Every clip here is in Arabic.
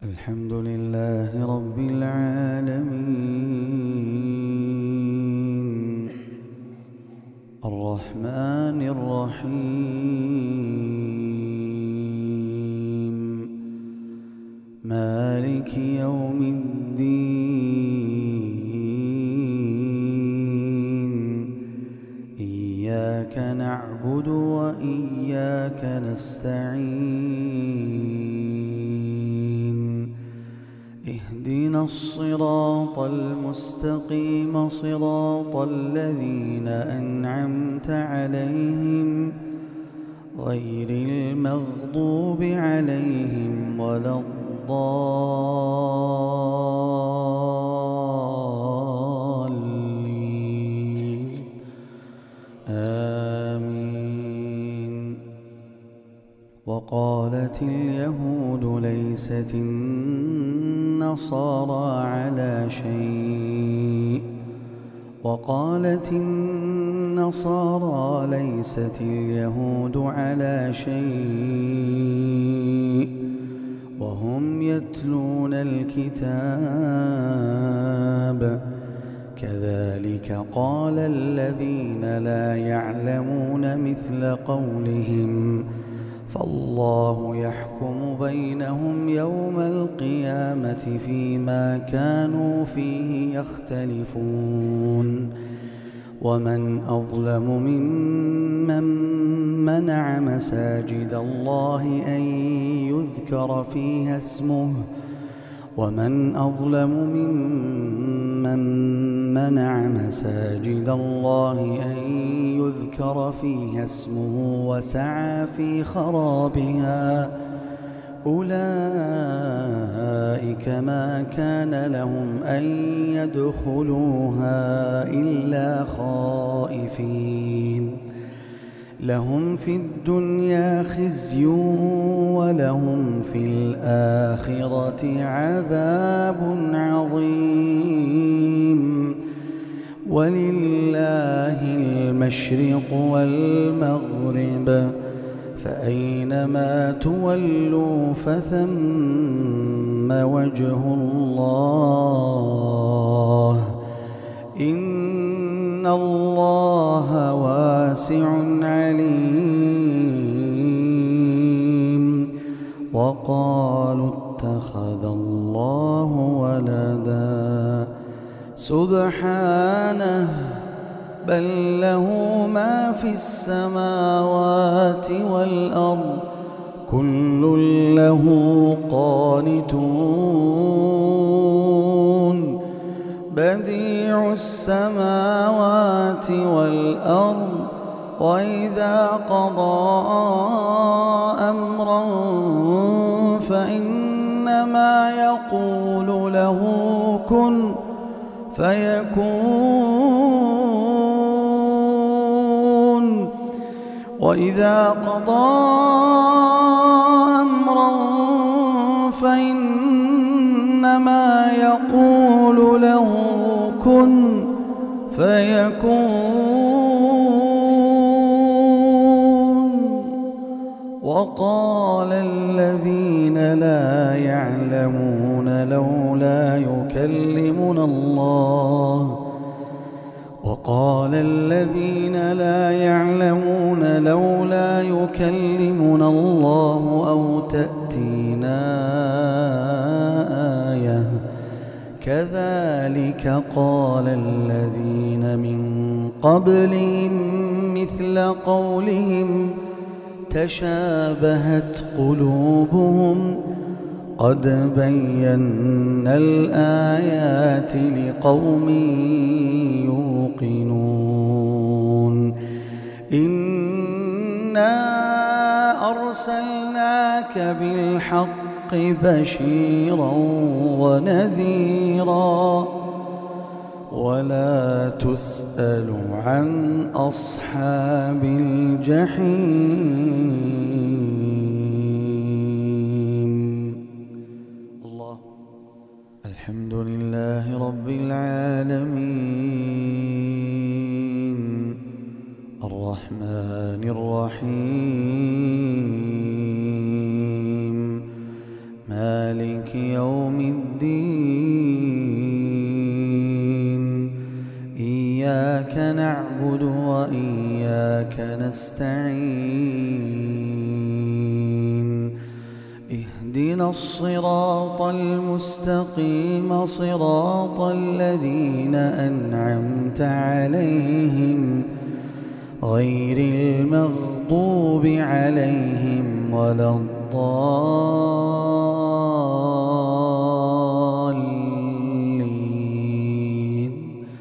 الحمد لله رب العالمين الرحمن الرحيم مالك يوم الدين إياك نعبد وإياك نستعين اهدنا الصراط المستقيم صراط الذين أنعمت عليهم غير المغضوب عليهم ولا الضالين آمين. وقالت اليهود ليست النصارى على شيء وقالت النصارى ليست اليهود على شيء وهم يتلون الكتاب كذلك قال الذين لا يعلمون مثل قولهم فالله يحكم بينهم يوم القيامة فيما كانوا فيه يختلفون ومن أظلم ممن منع مساجد الله أن يذكر فيها اسمه ومن أظلم ممن منع مساجد الله أن يذكر فيها اسمه وسعى في خرابها أولئك ما كان لهم أن يدخلوها إلا خائفين لهم في الدنيا خزي ولهم في الآخرة عذاب عظيم ولله المشرق والمغرب فأينما تولوا فثم وجه الله إن الله واسع عليم. وقالوا اتخذ الله ولدا سبحانه بل له ما في السماوات والأرض كل له قانتون بديع السماوات والأرض وإذا قضى أمرا فإنما يقول له كن فيكون وإذا قضى أمرا فإنما يقول له كن فيكون. وقال الذين لا يعلمون لولا يكلمنا الله وقال الذين لا يعلمون لولا يكلمنا الله أو تأتينا آية كذلك قال الذين من قبلهم مثل قولهم تشابهت قلوبهم قد بينا الآيات لقوم يوقنون إنا أرسلناك بالحق بشيرا ونذيرا ولا تسأل عن أصحاب الجحيم. الله. الحمد لله رب العالمين الرحمن الرحيم مالك مالك يوم الدين إياك نعبد وإياك نستعين اهدنا الصراط المستقيم صراط الذين أنعمت عليهم غير المغضوب عليهم ولا الضالين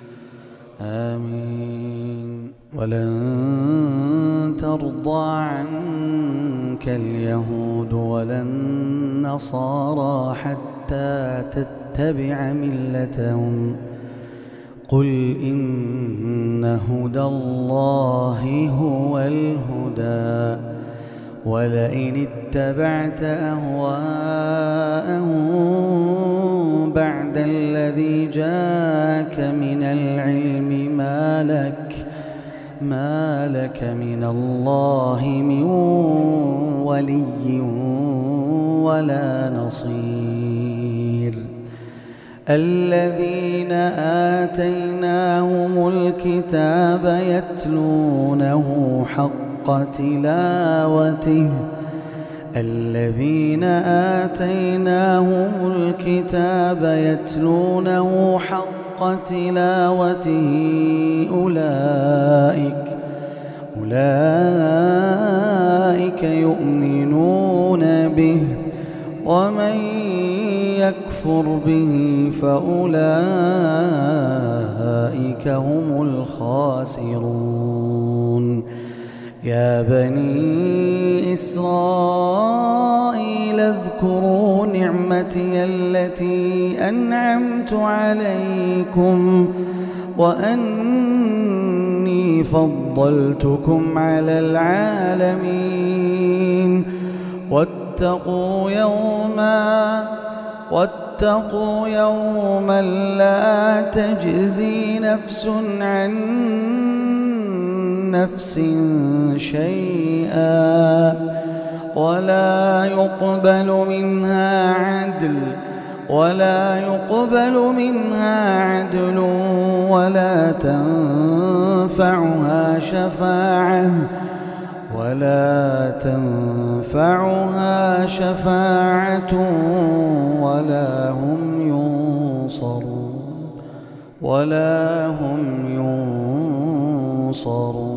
آمين. ولن ترضى عنك اليهود ولا النصارى حتى تتبع ملتهم قل إن هدى الله هو الهدى ولئن اتبعت أهواءهم بعد الذي جاءك من العلم ما لك من الله من ولي ولا نصير. الذين آتيناهم الكتاب يتلونه حق تلاوته الذين آتيناهم الكتاب يتلونه حق تلاوته أولئك يؤمنون به ومن يكفر به فأولئك هم الخاسرون. يا بني إسرائيل اذكروا نعمتي التي أنعمت عليكم وأني فضلتكم على العالمين. واتقوا يوما لا تجزي نفس عن نفس شيئا ولا يقبل منها عدل ولا تنفعها شفاعة ولا هم ينصرون.